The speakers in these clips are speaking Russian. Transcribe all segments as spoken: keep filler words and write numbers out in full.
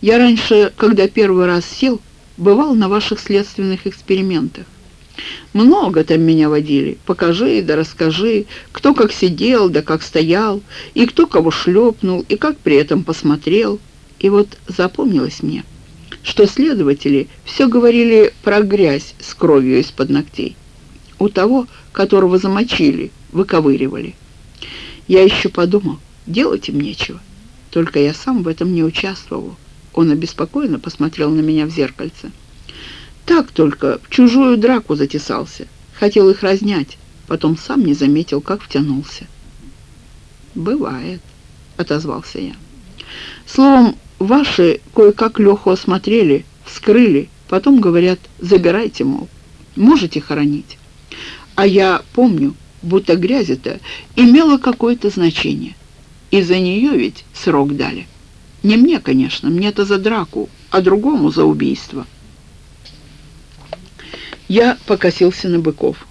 Я раньше, когда первый раз сел, бывал на ваших следственных экспериментах. Много там меня водили. Покажи да расскажи, кто как сидел да как стоял, и кто кого шлепнул, и как при этом посмотрел. И вот запомнилось мне, что следователи все говорили про грязь с кровью из-под ногтей. У того, которого замочили, выковыривали. Я еще подумал, делать им нечего. Только я сам в этом не участвовал. Он обеспокоенно посмотрел на меня в зеркальце. Так только в чужую драку затесался. Хотел их разнять, потом сам не заметил, как втянулся. «Бывает», — отозвался я. «Словом, ваши кое-как Леху осмотрели, вскрыли, потом говорят, забирайте, мол, можете хоронить. А я помню, будто грязь-то имела какое-то значение. И за нее ведь срок дали. Не мне, конечно, мне-то за драку, а другому за убийство». Я покосился на быков.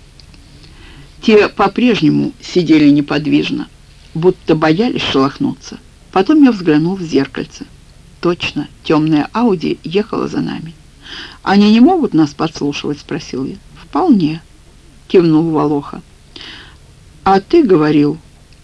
Те по-прежнему сидели неподвижно, будто боялись шелохнуться. Потом я взглянул в зеркальце. Точно, темная Ауди ехала за нами. «Они не могут нас подслушивать?» — спросил я. «Вполне», — кивнул Волоха. «А ты говорил,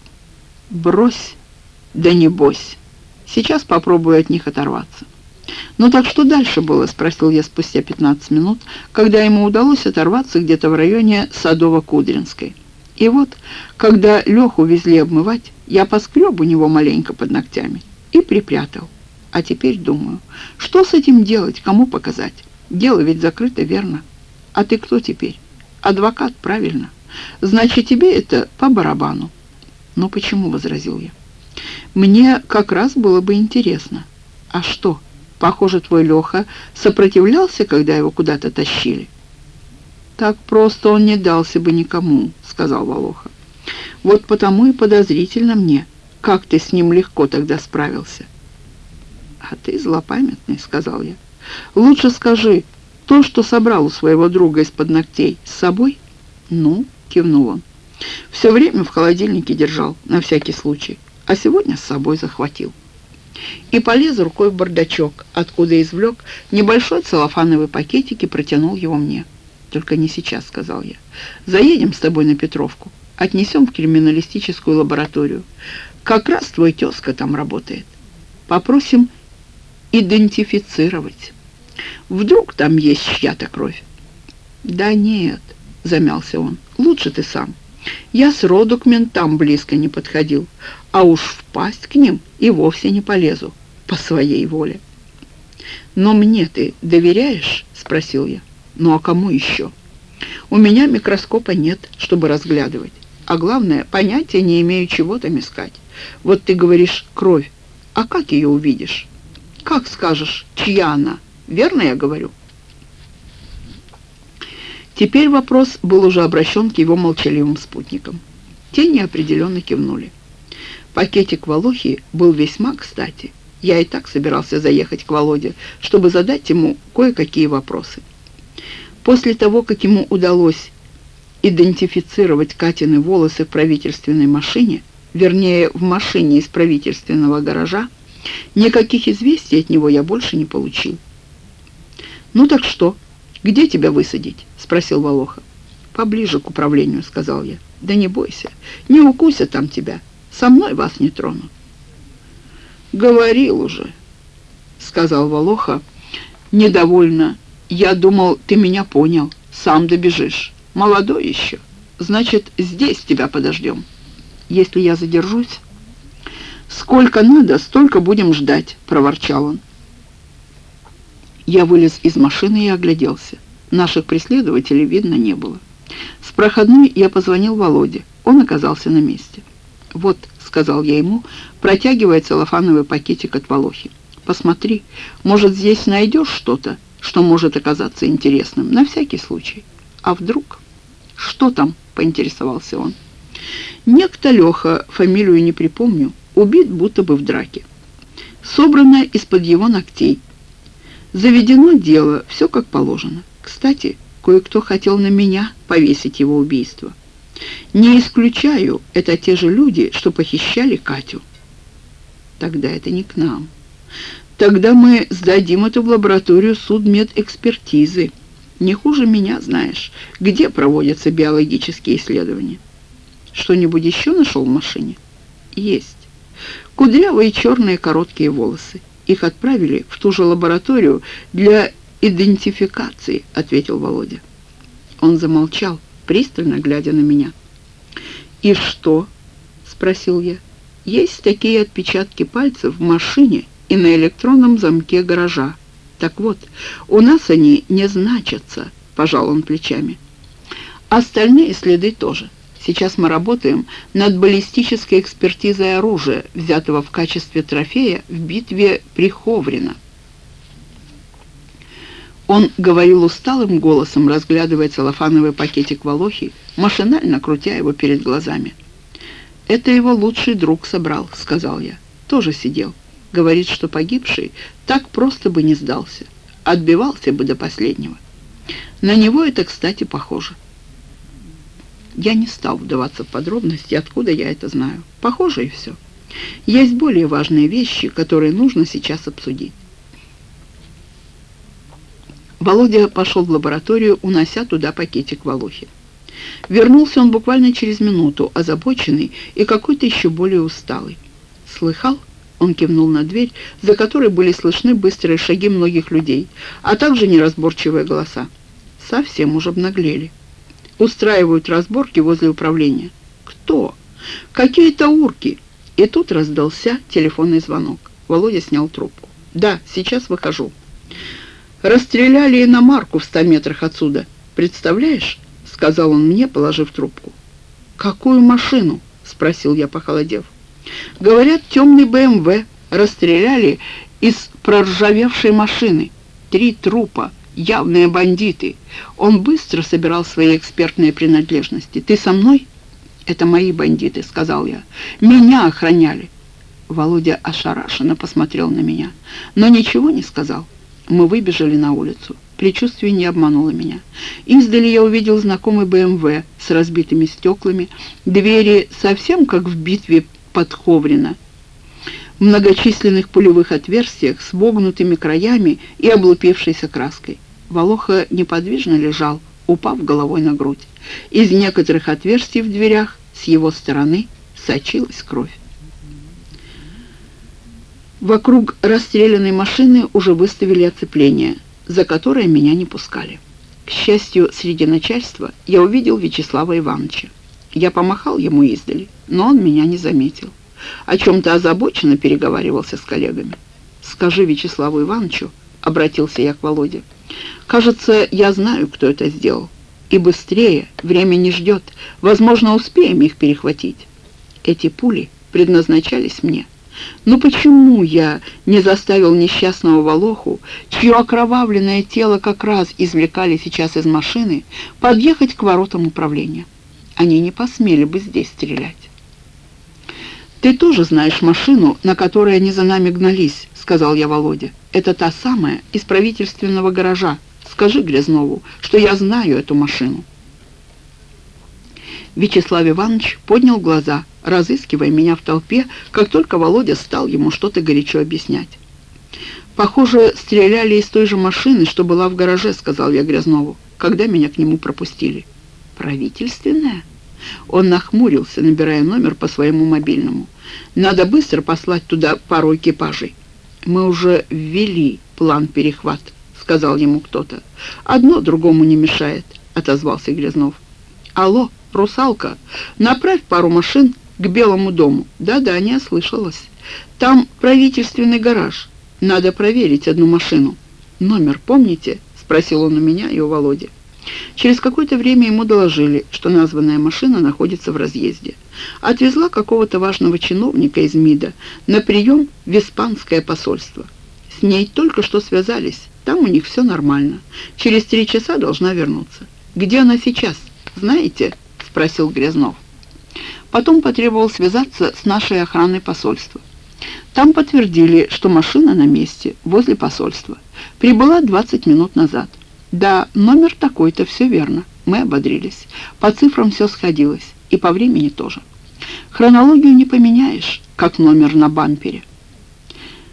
брось, да не бойся. Сейчас попробую от них оторваться». «Ну так что дальше было?» — спросил я спустя пятнадцать минут, когда ему удалось оторваться где-то в районе Садово-Кудринской. И вот, когда Леху везли обмывать, я поскреб у него маленько под ногтями и припрятал. А теперь думаю, что с этим делать, кому показать? Дело ведь закрыто, верно? А ты кто теперь? Адвокат, правильно? Значит, тебе это по барабану». «Ну почему?» — возразил я. «Мне как раз было бы интересно. А что? Похоже, твой Леха сопротивлялся, когда его куда-то тащили». «Так просто он не дался бы никому», — сказал Волоха. «Вот потому и подозрительно мне, как ты с ним легко тогда справился». «А ты злопамятный», — сказал я. «Лучше скажи, то, что собрал у своего друга из-под ногтей, с собой?» «Ну», — кивнул он, — «все время в холодильнике держал, на всякий случай, а сегодня с собой захватил». И полез рукой в бардачок, откуда извлек небольшой целлофановый пакетик и протянул его мне. «Только не сейчас», — сказал я. «Заедем с тобой на Петровку, отнесем в криминалистическую лабораторию. Как раз твой тезка там работает. Попросим идентифицировать. Вдруг там есть чья-то кровь». «Да нет», — замялся он, — «лучше ты сам. Я сроду к ментам близко не подходил, а уж впасть к ним и вовсе не полезу по своей воле». «Но мне ты доверяешь?» — спросил я. «Ну а кому еще? У меня микроскопа нет, чтобы разглядывать. А главное, понятия не имею, чего там искать. Вот ты говоришь «кровь», а как ее увидишь? Как скажешь, чья она? Верно я говорю?» Теперь вопрос был уже обращен к его молчаливым спутникам. Те неопределенно кивнули. Пакетик Волохи был весьма кстати. Я и так собирался заехать к Володе, чтобы задать ему кое-какие вопросы. После того, как ему удалось идентифицировать Катины волосы в правительственной машине, вернее, в машине из правительственного гаража, никаких известий от него я больше не получил. «Ну так что? Где тебя высадить?» — спросил Волоха. «Поближе к управлению», — сказал я. «Да не бойся, не укусят там тебя. Со мной вас не тронут». «Говорил уже», — сказал Волоха недовольно. «Я думал, ты меня понял. Сам добежишь. Молодой еще. Значит, здесь тебя подождем. Если я задержусь...» «Сколько надо, столько будем ждать», — проворчал он. Я вылез из машины и огляделся. Наших преследователей видно не было. С проходной я позвонил Володе. Он оказался на месте. «Вот», — сказал я ему, протягивая целлофановый пакетик от Волохи. «Посмотри, может, здесь найдешь что-то, что может оказаться интересным, на всякий случай. А вдруг?» «Что там?» — поинтересовался он. «Некто Леха, фамилию не припомню, убит будто бы в драке. Собрано из-под его ногтей. Заведено дело, все как положено. Кстати, кое-кто хотел на меня повесить его убийство. Не исключаю, это те же люди, что похищали Катю». «Тогда это не к нам. Тогда мы сдадим это в лабораторию судмедэкспертизы. Не хуже меня, знаешь, где проводятся биологические исследования. Что-нибудь еще нашел в машине? Есть. Кудрявые черные короткие волосы. Их отправили в ту же лабораторию для идентификации, ответил Володя. Он замолчал, пристально глядя на меня. «И что?» — спросил я. «Есть такие отпечатки пальцев в машине и на электронном замке гаража. Так вот, у нас они не значатся», — пожал он плечами. «Остальные следы тоже. Сейчас мы работаем над баллистической экспертизой оружия, взятого в качестве трофея в битве при Ховрино». Он говорил усталым голосом, разглядывая целлофановый пакетик Волохи, машинально крутя его перед глазами. «Это его лучший друг собрал», — сказал я. «Тоже сидел. Говорит, что погибший так просто бы не сдался. Отбивался бы до последнего. На него это, кстати, похоже». Я не стал вдаваться в подробности, откуда я это знаю. Похоже, и все. Есть более важные вещи, которые нужно сейчас обсудить. Володя пошел в лабораторию, унося туда пакетик Волохи. Вернулся он буквально через минуту, озабоченный и какой-то еще более усталый. «Слыхал?» — он кивнул на дверь, за которой были слышны быстрые шаги многих людей, а также неразборчивые голоса. Совсем уж обнаглели. Устраивают разборки возле управления. «Кто?» «Какие-то урки!» И тут раздался телефонный звонок. Володя снял трубку. «Да, сейчас выхожу». «Расстреляли иномарку в ста метрах отсюда. Представляешь?» — сказал он мне, положив трубку. «Какую машину?» — спросил я, похолодев. «Говорят, темный бэ эм вэ. Расстреляли из проржавевшей машины. Три трупа. Явные бандиты. Он быстро собирал свои экспертные принадлежности. Ты со мной?» «Это мои бандиты», — сказал я. «Меня охраняли». Володя ошарашенно посмотрел на меня, но ничего не сказал. Мы выбежали на улицу. Предчувствие не обмануло меня. Издали я увидел знакомый бэ эм вэ с разбитыми стеклами, двери совсем как в битве под Ховрино, в многочисленных пулевых отверстиях с вогнутыми краями и облупившейся краской. Волоха неподвижно лежал, упав головой на грудь. Из некоторых отверстий в дверях с его стороны сочилась кровь. Вокруг расстрелянной машины уже выставили оцепление, за которое меня не пускали. К счастью, среди начальства я увидел Вячеслава Ивановича. Я помахал ему издали, но он меня не заметил. О чем-то озабоченно переговаривался с коллегами. «Скажи Вячеславу Ивановичу», — обратился я к Володе, — «кажется, я знаю, кто это сделал. И быстрее, время не ждет, возможно, успеем их перехватить. Эти пули предназначались мне. Но почему я не заставил несчастного Волоху, чье окровавленное тело как раз извлекали сейчас из машины, подъехать к воротам управления? Они не посмели бы здесь стрелять». «Ты тоже знаешь машину, на которой они за нами гнались», — сказал я Володе. «Это та самая из правительственного гаража. Скажи Грязнову, что я знаю эту машину». Вячеслав Иванович поднял глаза, разыскивая меня в толпе, как только Володя стал ему что-то горячо объяснять. «Похоже, стреляли из той же машины, что была в гараже», — сказал я Грязнову, когда меня к нему пропустили. «Правительственная?» Он нахмурился, набирая номер по своему мобильному. «Надо быстро послать туда пару экипажей». «Мы уже ввели план перехват», — сказал ему кто-то. «Одно другому не мешает», — отозвался Грязнов. «Алло, русалка, направь пару машин к Белому дому». «Да-да, не ослышалась. Там правительственный гараж. Надо проверить одну машину». «Номер помните?» — спросил он у меня и у Володи. Через какое-то время ему доложили, что названная машина находится в разъезде. Отвезла какого-то важного чиновника из МИДа на прием в испанское посольство. С ней только что связались, там у них все нормально. Через три часа должна вернуться. «Где она сейчас, знаете?» — спросил Грязнов. Потом потребовал связаться с нашей охраной посольства. Там подтвердили, что машина на месте, возле посольства. Прибыла двадцать минут назад. «Да, номер такой-то, все верно». Мы ободрились. По цифрам все сходилось, и по времени тоже. Хронологию не поменяешь, как номер на бампере.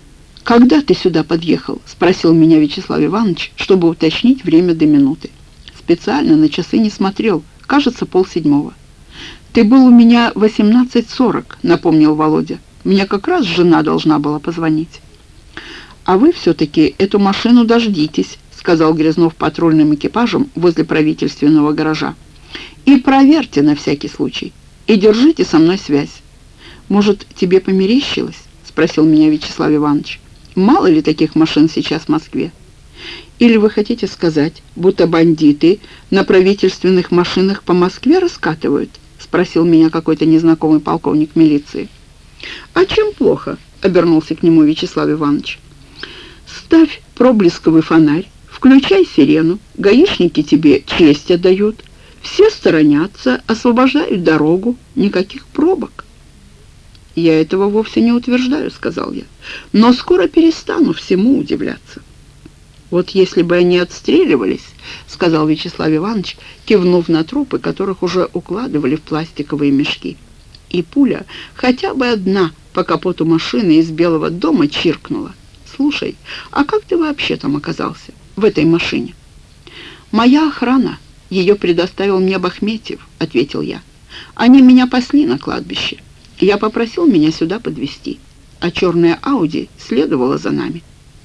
«Когда ты сюда подъехал?» — спросил меня Вячеслав Иванович, чтобы уточнить время до минуты. Специально на часы не смотрел, кажется, полседьмого. «Ты был у меня восемнадцать сорок», — напомнил Володя. «Мне как раз жена должна была позвонить». «А вы все-таки эту машину дождитесь», — сказал Грязнов патрульным экипажем возле правительственного гаража. «И проверьте на всякий случай. И держите со мной связь». «Может, тебе померещилось?» — спросил меня Вячеслав Иванович. «Мало ли таких машин сейчас в Москве? Или вы хотите сказать, будто бандиты на правительственных машинах по Москве раскатывают?» — спросил меня какой-то незнакомый полковник милиции. «А чем плохо?» — обернулся к нему Вячеслав Иванович. «Ставь проблесковый фонарь, включай сирену, гаишники тебе честь отдают, все сторонятся, освобождают дорогу, никаких пробок». «Я этого вовсе не утверждаю», — сказал я, «но скоро перестану всему удивляться». «Вот если бы они отстреливались», — сказал Вячеслав Иванович, кивнув на трупы, которых уже укладывали в пластиковые мешки. И пуля, хотя бы одна, по капоту машины из Белого дома чиркнула. «Слушай, а как ты вообще там оказался, в этой машине?» «Моя охрана, ее предоставил мне Бахметьев», — ответил я. «Они меня пасли на кладбище. Я попросил меня сюда подвезти, а черная Ауди следовала за нами».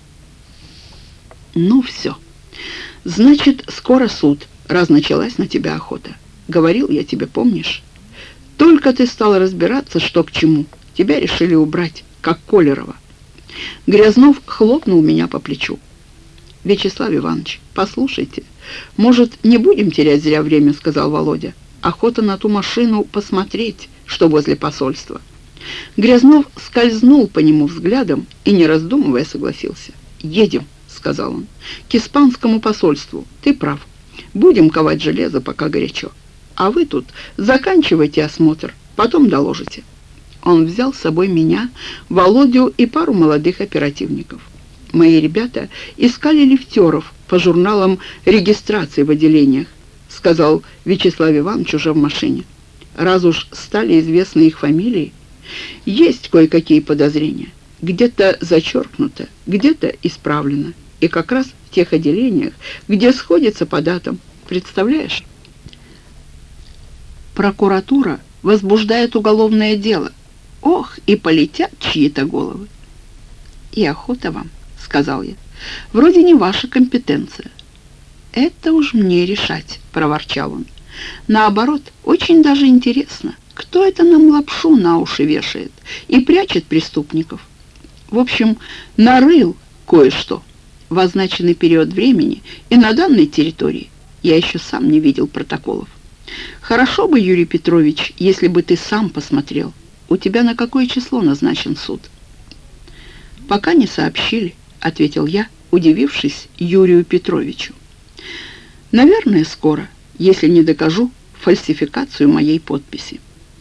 «Ну все. Значит, скоро суд, раз началась на тебя охота. Говорил я тебе, помнишь? Только ты стал разбираться, что к чему. Тебя решили убрать, как Колерова». Грязнов хлопнул меня по плечу. «Вячеслав Иванович, послушайте, может, не будем терять зря время», — сказал Володя. «Охота на ту машину посмотреть, что возле посольства». Грязнов скользнул по нему взглядом и, не раздумывая, согласился. «Едем», — сказал он, — «к испанскому посольству. Ты прав. Будем ковать железо, пока горячо. А вы тут заканчивайте осмотр, потом доложите». Он взял с собой меня, Володю и пару молодых оперативников. Мои ребята искали лифтеров по журналам регистрации в отделениях, сказал Вячеслав Иванович уже в машине. Раз уж стали известны их фамилии, есть кое-какие подозрения. Где-то зачеркнуто, где-то исправлено. И как раз в тех отделениях, где сходятся по датам. Представляешь? Прокуратура возбуждает уголовное дело. Ох, и полетят чьи-то головы. «И охота вам», — сказал я. «Вроде не ваша компетенция». «Это уж мне решать», — проворчал он. «Наоборот, очень даже интересно, кто это нам лапшу на уши вешает и прячет преступников. В общем, нарыл кое-что в означенный период времени и на данной территории. Я еще сам не видел протоколов. Хорошо бы, Юрий Петрович, если бы ты сам посмотрел. У тебя на какое число назначен суд?» «Пока не сообщили», — ответил я, удивившись Юрию Петровичу. «Наверное, скоро, если не докажу фальсификацию моей подписи».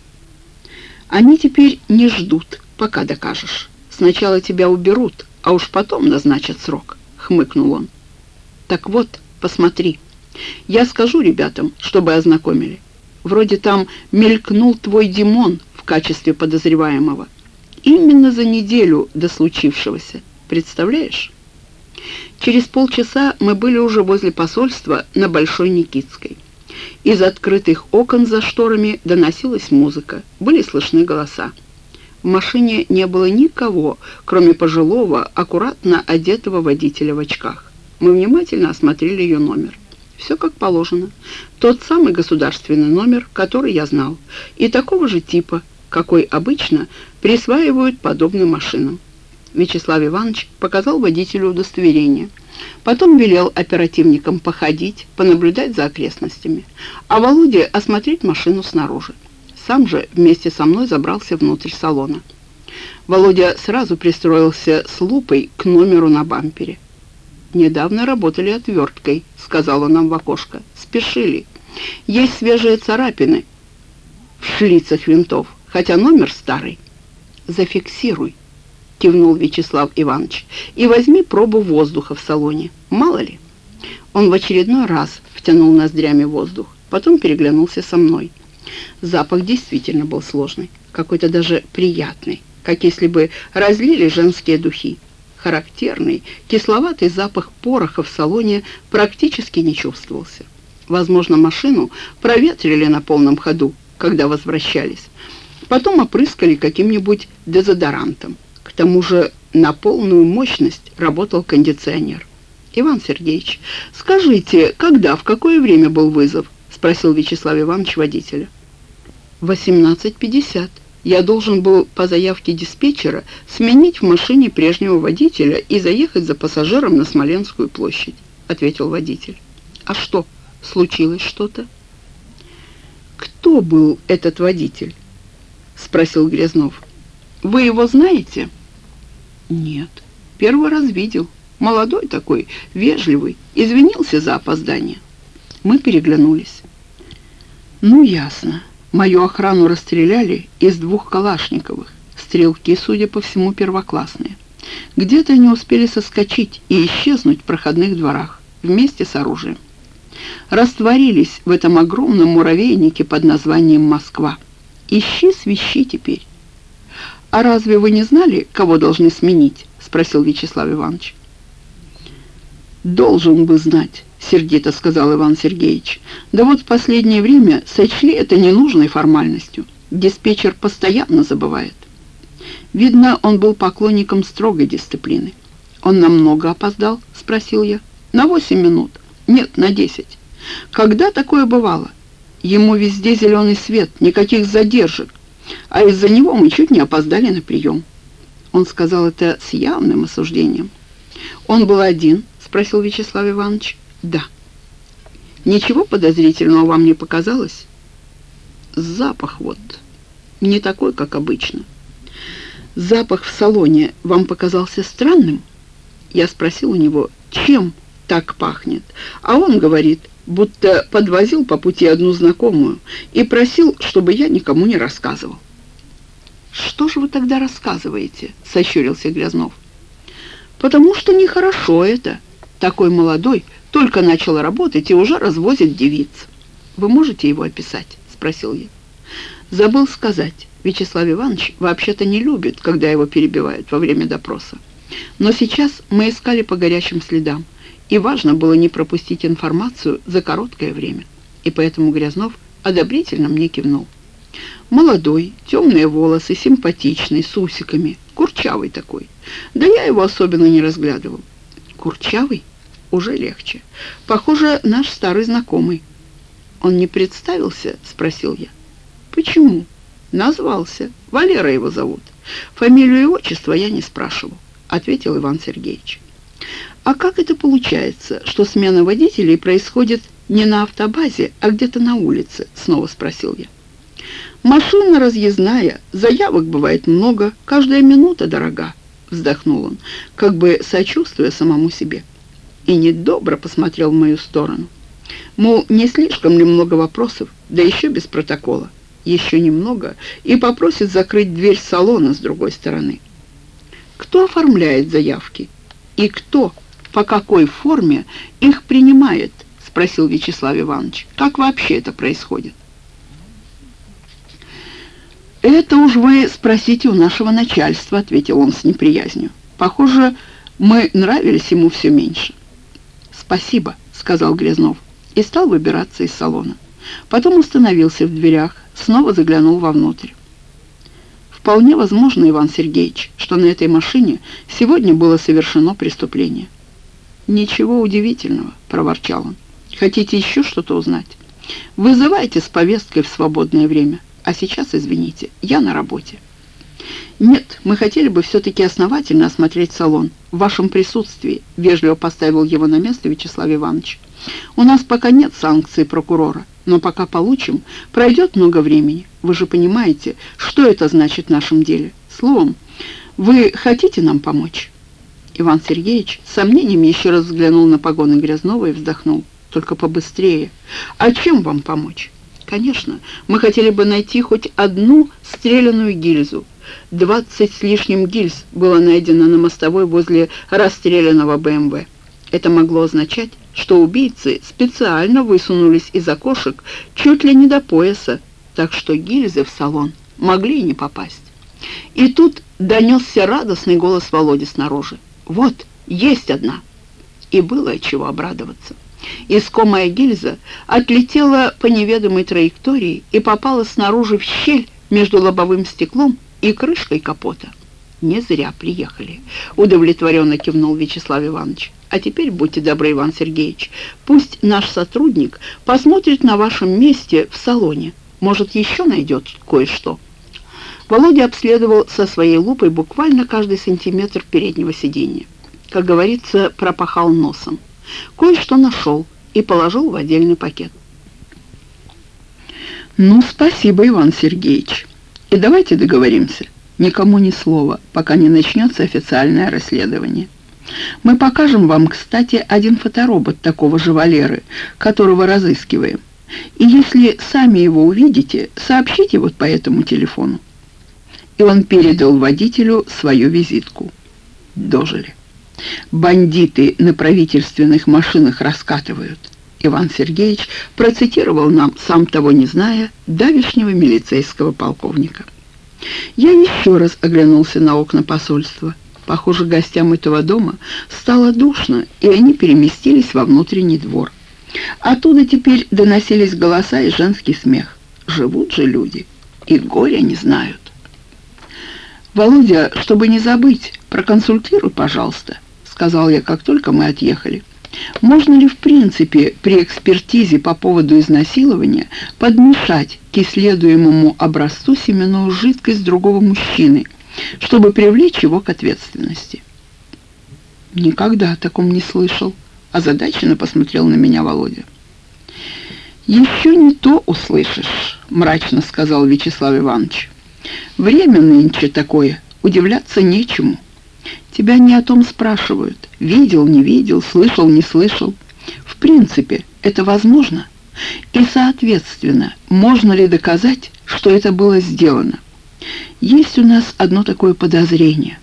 «Они теперь не ждут, пока докажешь. Сначала тебя уберут, а уж потом назначат срок», — хмыкнул он. «Так вот, посмотри. Я скажу ребятам, чтобы ознакомили. Вроде там мелькнул твой Димон в качестве подозреваемого. Именно за неделю до случившегося. Представляешь?» Через полчаса мы были уже возле посольства на Большой Никитской. Из открытых окон за шторами доносилась музыка, были слышны голоса. В машине не было никого, кроме пожилого, аккуратно одетого водителя в очках. Мы внимательно осмотрели ее номер. Все как положено. Тот самый государственный номер, который я знал, и такого же типа, какой обычно присваивают подобным машинам. Вячеслав Иванович показал водителю удостоверение. Потом велел оперативникам походить, понаблюдать за окрестностями, а Володе осмотреть машину снаружи. Сам же вместе со мной забрался внутрь салона. Володя сразу пристроился с лупой к номеру на бампере. «Недавно работали отверткой», — сказал он нам в окошко. «Спешили. Есть свежие царапины в шлицах винтов, хотя номер старый». «Зафиксируй», — кивнул Вячеслав Иванович, «и возьми пробу воздуха в салоне. Мало ли». Он в очередной раз втянул ноздрями воздух, потом переглянулся со мной. Запах действительно был сложный, какой-то даже приятный, как если бы разлили женские духи. Характерный кисловатый запах пороха в салоне практически не чувствовался. Возможно, машину проветрили на полном ходу, когда возвращались. Потом опрыскали каким-нибудь дезодорантом. К тому же на полную мощность работал кондиционер. «Иван Сергеевич, скажите, когда, в какое время был вызов?» — спросил Вячеслав Иванович водителя. «восемнадцать пятьдесят. Я должен был по заявке диспетчера сменить в машине прежнего водителя и заехать за пассажиром на Смоленскую площадь», — ответил водитель. «А что, случилось что-то?» «Кто был этот водитель?» — спросил Грязнов. «Вы его знаете?» «Нет, первый раз видел. Молодой такой, вежливый, извинился за опоздание». Мы переглянулись. «Ну, ясно. Мою охрану расстреляли из двух калашниковых. Стрелки, судя по всему, первоклассные. Где-то они успели соскочить и исчезнуть в проходных дворах вместе с оружием. Растворились в этом огромном муравейнике под названием Москва. Ищи, свищи теперь». «А разве вы не знали, кого должны сменить?» — спросил Вячеслав Иванович. «Должен бы знать», — сердито сказал Иван Сергеевич. «Да вот в последнее время сочли это ненужной формальностью. Диспетчер постоянно забывает». Видно, он был поклонником строгой дисциплины. «Он намного опоздал?» — спросил я. «На восемь минут. Нет, на десять. Когда такое бывало? Ему везде зеленый свет, никаких задержек. А из-за него мы чуть не опоздали на прием». Он сказал это с явным осуждением. «Он был один?» — спросил Вячеслав Иванович. «Да». «Ничего подозрительного вам не показалось?» «Запах вот не такой, как обычно». «Запах в салоне вам показался странным?» Я спросил у него, чем так пахнет, а он говорит, будто подвозил по пути одну знакомую и просил, чтобы я никому не рассказывал. «Что же вы тогда рассказываете?» — сощурился Грязнов. «Потому что нехорошо это. Такой молодой, только начал работать и уже развозит девиц». «Вы можете его описать?» — спросил я. Забыл сказать, Вячеслав Иванович вообще-то не любит, когда его перебивают во время допроса. Но сейчас мы искали по горячим следам, и важно было не пропустить информацию за короткое время. И поэтому Грязнов одобрительно мне кивнул. Молодой, темные волосы, симпатичный, с усиками, курчавый такой. Да я его особенно не разглядывал. Курчавый? Уже легче. Похоже, наш старый знакомый. «Он не представился?» — спросил я. «Почему?» «Назвался. Валера его зовут. Фамилию и отчество я не спрашивал», — ответил Иван Сергеевич. «А как это получается, что смена водителей происходит не на автобазе, а где-то на улице?» — снова спросил я. «Машина разъездная, заявок бывает много, каждая минута дорога», — вздохнул он, как бы сочувствуя самому себе. И недобро посмотрел в мою сторону. Мол, не слишком ли много вопросов, да еще без протокола. Еще немного, и попросит закрыть дверь салона с другой стороны. «Кто оформляет заявки? И кто, по какой форме их принимает?» — спросил Вячеслав Иванович. «Как вообще это происходит?» «Это уж вы спросите у нашего начальства», — ответил он с неприязнью. «Похоже, мы нравились ему все меньше». «Спасибо», — сказал Грязнов, и стал выбираться из салона. Потом остановился в дверях, снова заглянул вовнутрь. «Вполне возможно, Иван Сергеевич, что на этой машине сегодня было совершено преступление». «Ничего удивительного», — проворчал он. «Хотите еще что-то узнать? Вызывайте с повесткой в свободное время. А сейчас, извините, я на работе». «Нет, мы хотели бы все-таки основательно осмотреть салон. В вашем присутствии», — вежливо поставил его на место Вячеслав Иванович. «У нас пока нет санкций прокурора, но пока получим, пройдет много времени. Вы же понимаете, что это значит в нашем деле. Словом, вы хотите нам помочь?» Иван Сергеевич с сомнением еще раз взглянул на погоны Грязнова и вздохнул. «Только побыстрее. А чем вам помочь?» «Конечно, мы хотели бы найти хоть одну стреляную гильзу. Двадцать с лишним гильз было найдено на мостовой возле расстрелянного бэ эм вэ. Это могло означать, что убийцы специально высунулись из окошек чуть ли не до пояса, так что гильзы в салон могли и не попасть». И тут донесся радостный голос Володи снаружи. Вот, есть одна. И было от чего обрадоваться. Искомая гильза отлетела по неведомой траектории и попала снаружи в щель между лобовым стеклом и крышкой капота. «Не зря приехали», — удовлетворенно кивнул Вячеслав Иванович. «А теперь будьте добры, Иван Сергеевич, пусть наш сотрудник посмотрит на вашем месте в салоне. Может, еще найдет кое-что». Володя обследовал со своей лупой буквально каждый сантиметр переднего сиденья. Как говорится, пропахал носом. Кое-что нашел и положил в отдельный пакет. «Ну, спасибо, Иван Сергеевич. И давайте договоримся. Никому ни слова, пока не начнется официальное расследование. Мы покажем вам, кстати, один фоторобот такого же Валеры, которого разыскиваем. И если сами его увидите, сообщите вот по этому телефону». И он передал водителю свою визитку. Дожили. Бандиты на правительственных машинах раскатывают. Иван Сергеевич процитировал нам, сам того не зная, давешнего милицейского полковника. Я еще раз оглянулся на окна посольства. Похоже, гостям этого дома стало душно, и они переместились во внутренний двор. Оттуда теперь доносились голоса и женский смех. Живут же люди, и горя не знают. «Володя, чтобы не забыть, проконсультируй, пожалуйста», — сказал я, как только мы отъехали. «Можно ли в принципе при экспертизе по поводу изнасилования подмешать к исследуемому образцу семенную жидкость другого мужчины, чтобы привлечь его к ответственности?» «Никогда о таком не слышал», — озадаченно посмотрел на меня Володя. «Еще не то услышишь», — мрачно сказал Вячеслав Иванович. «Время нынче такое, удивляться нечему. Тебя не о том спрашивают. Видел, не видел, слышал, не слышал. В принципе, это возможно. И, соответственно, можно ли доказать, что это было сделано? Есть у нас одно такое подозрение».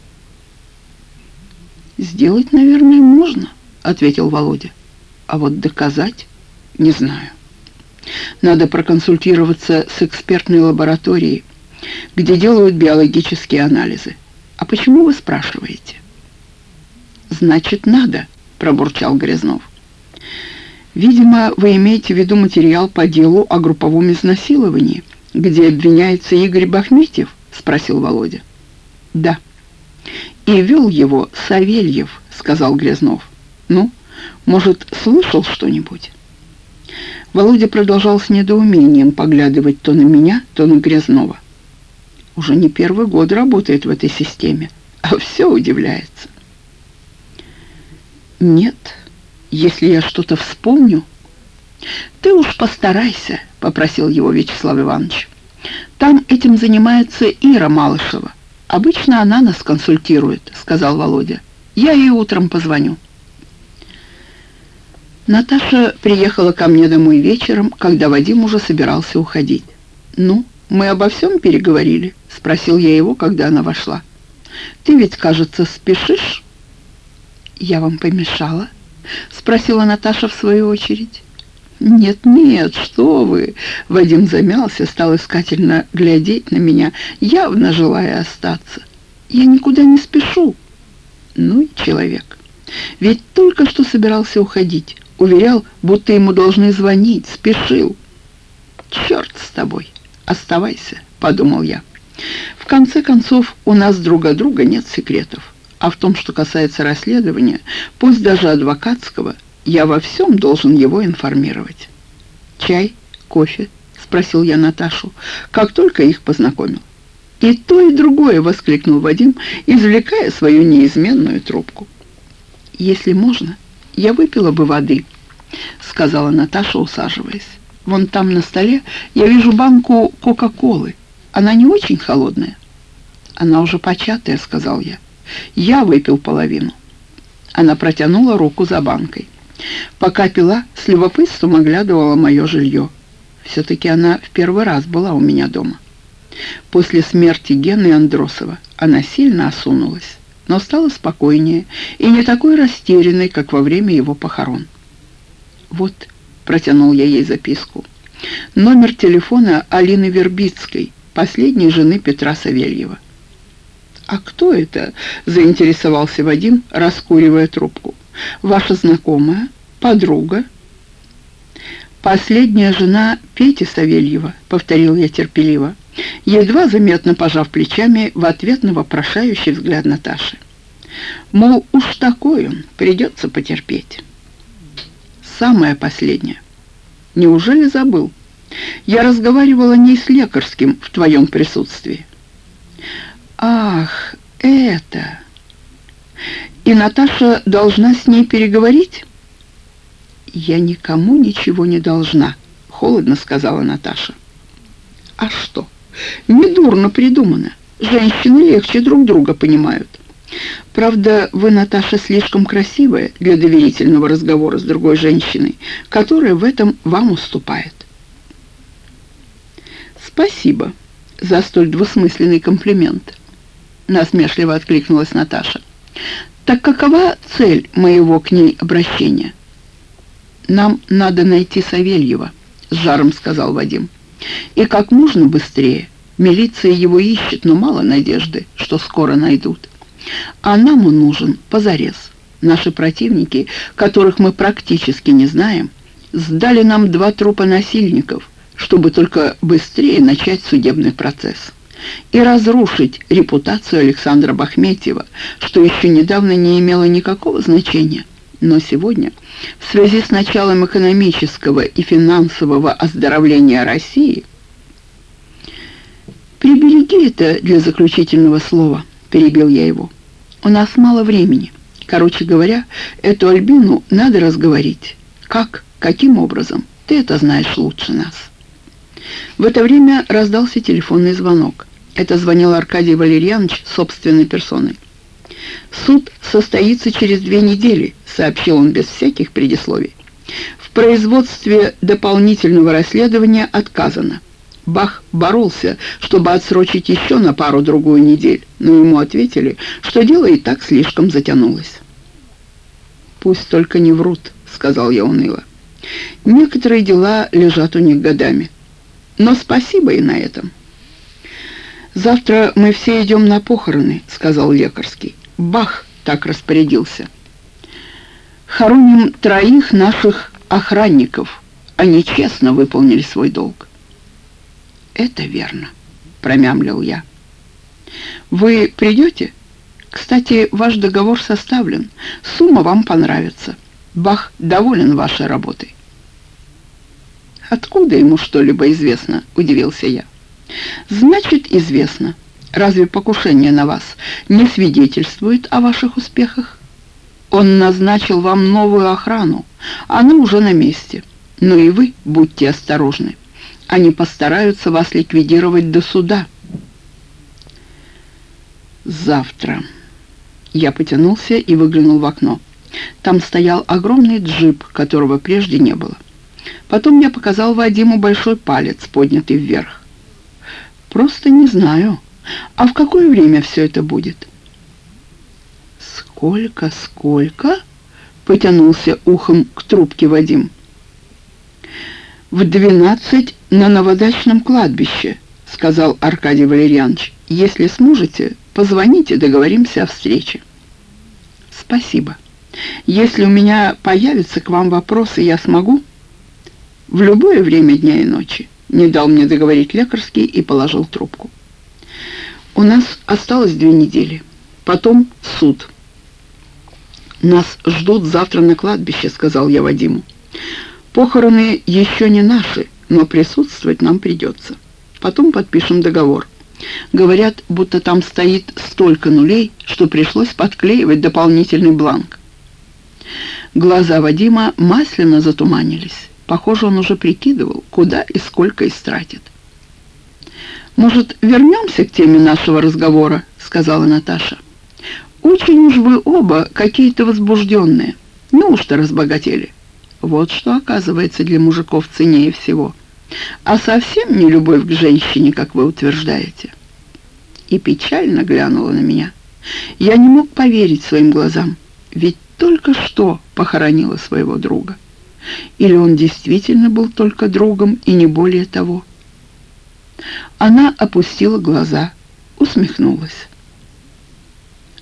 «Сделать, наверное, можно», — ответил Володя. «А вот доказать не знаю. Надо проконсультироваться с экспертной лабораторией, где делают биологические анализы. А почему вы спрашиваете?» «Значит, надо», — пробурчал Грязнов. «Видимо, вы имеете в виду материал по делу о групповом изнасиловании, где обвиняется Игорь Бахметьев?» — спросил Володя. «Да». «И вел его Савельев», — сказал Грязнов. «Ну, может, слышал что-нибудь?» Володя продолжал с недоумением поглядывать то на меня, то на Грязнова. Уже не первый год работает в этой системе, а все удивляется. «Нет, если я что-то вспомню...» «Ты уж постарайся», — попросил его Вячеслав Иванович. «Там этим занимается Ира Малышева. Обычно она нас консультирует», — сказал Володя. «Я ей утром позвоню». Наташа приехала ко мне домой вечером, когда Вадим уже собирался уходить. «Ну, мы обо всем переговорили?» — спросил я его, когда она вошла. «Ты ведь, кажется, спешишь?» «Я вам помешала?» — спросила Наташа в свою очередь. «Нет, нет, что вы!» — Вадим замялся, стал искательно глядеть на меня, явно желая остаться. «Я никуда не спешу». Ну и человек. Ведь только что собирался уходить. Уверял, будто ему должны звонить, спешил. «Черт с тобой, оставайся», — подумал я. «В конце концов, у нас друг от друга нет секретов. А в том, что касается расследования, пусть даже адвокатского, я во всем должен его информировать». «Чай? Кофе?» — спросил я Наташу, как только их познакомил. «И то, и другое», — воскликнул Вадим, извлекая свою неизменную трубку. «Если можно, я выпила бы воды», — сказала Наташа, усаживаясь. «Вон там на столе я вижу банку Кока-Колы. Она не очень холодная». «Она уже початая», — сказал я. «Я выпил половину». Она протянула руку за банкой. Пока пила, с любопытством оглядывала мое жилье. Все-таки она в первый раз была у меня дома. После смерти Гены Андросова она сильно осунулась, но стала спокойнее и не такой растерянной, как во время его похорон. «Вот», — протянул я ей записку, — «номер телефона Алины Вербицкой, последней жены Петра Савельева». «А кто это?» — заинтересовался Вадим, раскуривая трубку. «Ваша знакомая? Подруга?» «Последняя жена Пети Савельева», — повторил я терпеливо, едва заметно пожав плечами в ответ на вопрошающий взгляд Наташи. Мол, уж такой он, придется потерпеть. Самое последнее. Неужели забыл? Я разговаривала не с лекарским в твоем присутствии. Ах, это... И Наташа должна с ней переговорить? Я никому ничего не должна, холодно сказала Наташа. А что? Недурно придумано. Женщины легче друг друга понимают. Правда, вы, Наташа, слишком красивая для доверительного разговора с другой женщиной, которая в этом вам уступает. Спасибо за столь двусмысленный комплимент, насмешливо откликнулась Наташа. Так какова цель моего к ней обращения? Нам надо найти Савельева, с жаром сказал Вадим. И как можно быстрее. Милиция его ищет, но мало надежды, что скоро найдут. А нам он нужен позарез. Наши противники, которых мы практически не знаем, сдали нам два трупа насильников, чтобы только быстрее начать судебный процесс и разрушить репутацию Александра Бахметьева, что еще недавно не имело никакого значения. Но сегодня, в связи с началом экономического и финансового оздоровления России, «Прибереги это для заключительного слова», — перебил я его. «У нас мало времени. Короче говоря, эту Альбину надо разговорить. Как? Каким образом? Ты это знаешь лучше нас». В это время раздался телефонный звонок. Это звонил Аркадий Валерьянович собственной персоной. «Суд состоится через две недели», — сообщил он без всяких предисловий. «В производстве дополнительного расследования отказано». Бах боролся, чтобы отсрочить еще на пару-другую недель, но ему ответили, что дело и так слишком затянулось. «Пусть только не врут», — сказал я уныло. «Некоторые дела лежат у них годами. Но спасибо и на этом». «Завтра мы все идем на похороны», — сказал лекарский. Бах так распорядился. «Хороним троих наших охранников. Они честно выполнили свой долг». «Это верно», — промямлил я. «Вы придете? Кстати, ваш договор составлен. Сумма вам понравится. Бах доволен вашей работой». «Откуда ему что-либо известно?» — удивился я. «Значит, известно. Разве покушение на вас не свидетельствует о ваших успехах? Он назначил вам новую охрану. Она уже на месте. Но и вы будьте осторожны. Они постараются вас ликвидировать до суда». «Завтра». Я потянулся и выглянул в окно. Там стоял огромный джип, которого прежде не было. Потом я показал Вадиму большой палец, поднятый вверх. «Просто не знаю. А в какое время все это будет?» «Сколько, сколько?» — потянулся ухом к трубке Вадим. «В двенадцать на Новодачном кладбище», — сказал Аркадий Валерьянович. «Если сможете, позвоните, договоримся о встрече». «Спасибо. Если у меня появятся к вам вопросы, я смогу?» «В любое время дня и ночи», — не дал мне договорить лекарский и положил трубку. «У нас осталось две недели. Потом суд». «Нас ждут завтра на кладбище», — сказал я Вадиму. «Похороны еще не наши, но присутствовать нам придется. Потом подпишем договор. Говорят, будто там стоит столько нулей, что пришлось подклеивать дополнительный бланк». Глаза Вадима масляно затуманились. Похоже, он уже прикидывал, куда и сколько истратит. «Может, вернемся к теме нашего разговора?» — сказала Наташа. «Очень уж вы оба какие-то возбужденные. Неужто разбогатели? Вот что, оказывается, для мужиков ценнее всего. А совсем не любовь к женщине, как вы утверждаете». И печально глянула на меня. Я не мог поверить своим глазам, ведь только что похоронила своего друга. Или он действительно был только другом и не более того? Она опустила глаза, усмехнулась.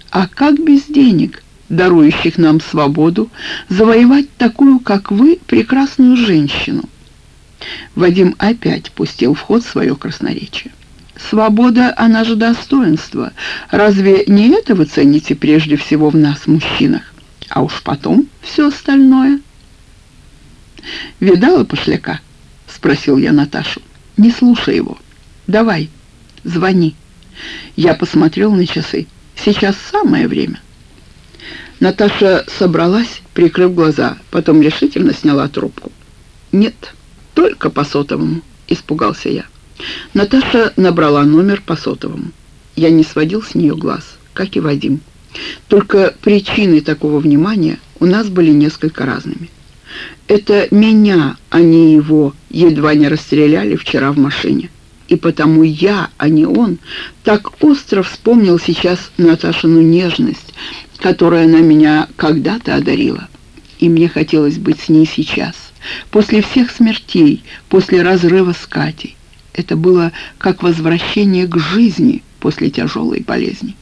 А как без денег, дарующих нам свободу, завоевать такую, как вы, прекрасную женщину?» Вадим опять пустил в ход свое красноречие. «Свобода, она же достоинство. Разве не это вы цените прежде всего в нас, мужчинах? А уж потом все остальное». «Видала пошляка?» — спросил я Наташу. «Не слушай его. Давай, звони». Я посмотрел на часы. Сейчас самое время. Наташа собралась, прикрыв глаза, потом решительно сняла трубку. «Нет, только по сотовому», — испугался я. Наташа набрала номер по сотовому. Я не сводил с нее глаз, как и Вадим. Только причины такого внимания у нас были несколько разными. Это меня, а не его, едва не расстреляли вчера в машине. И потому я, а не он, так остро вспомнил сейчас Наташину нежность, которой она меня когда-то одарила. И мне хотелось быть с ней сейчас, после всех смертей, после разрыва с Катей. Это было как возвращение к жизни после тяжелой болезни.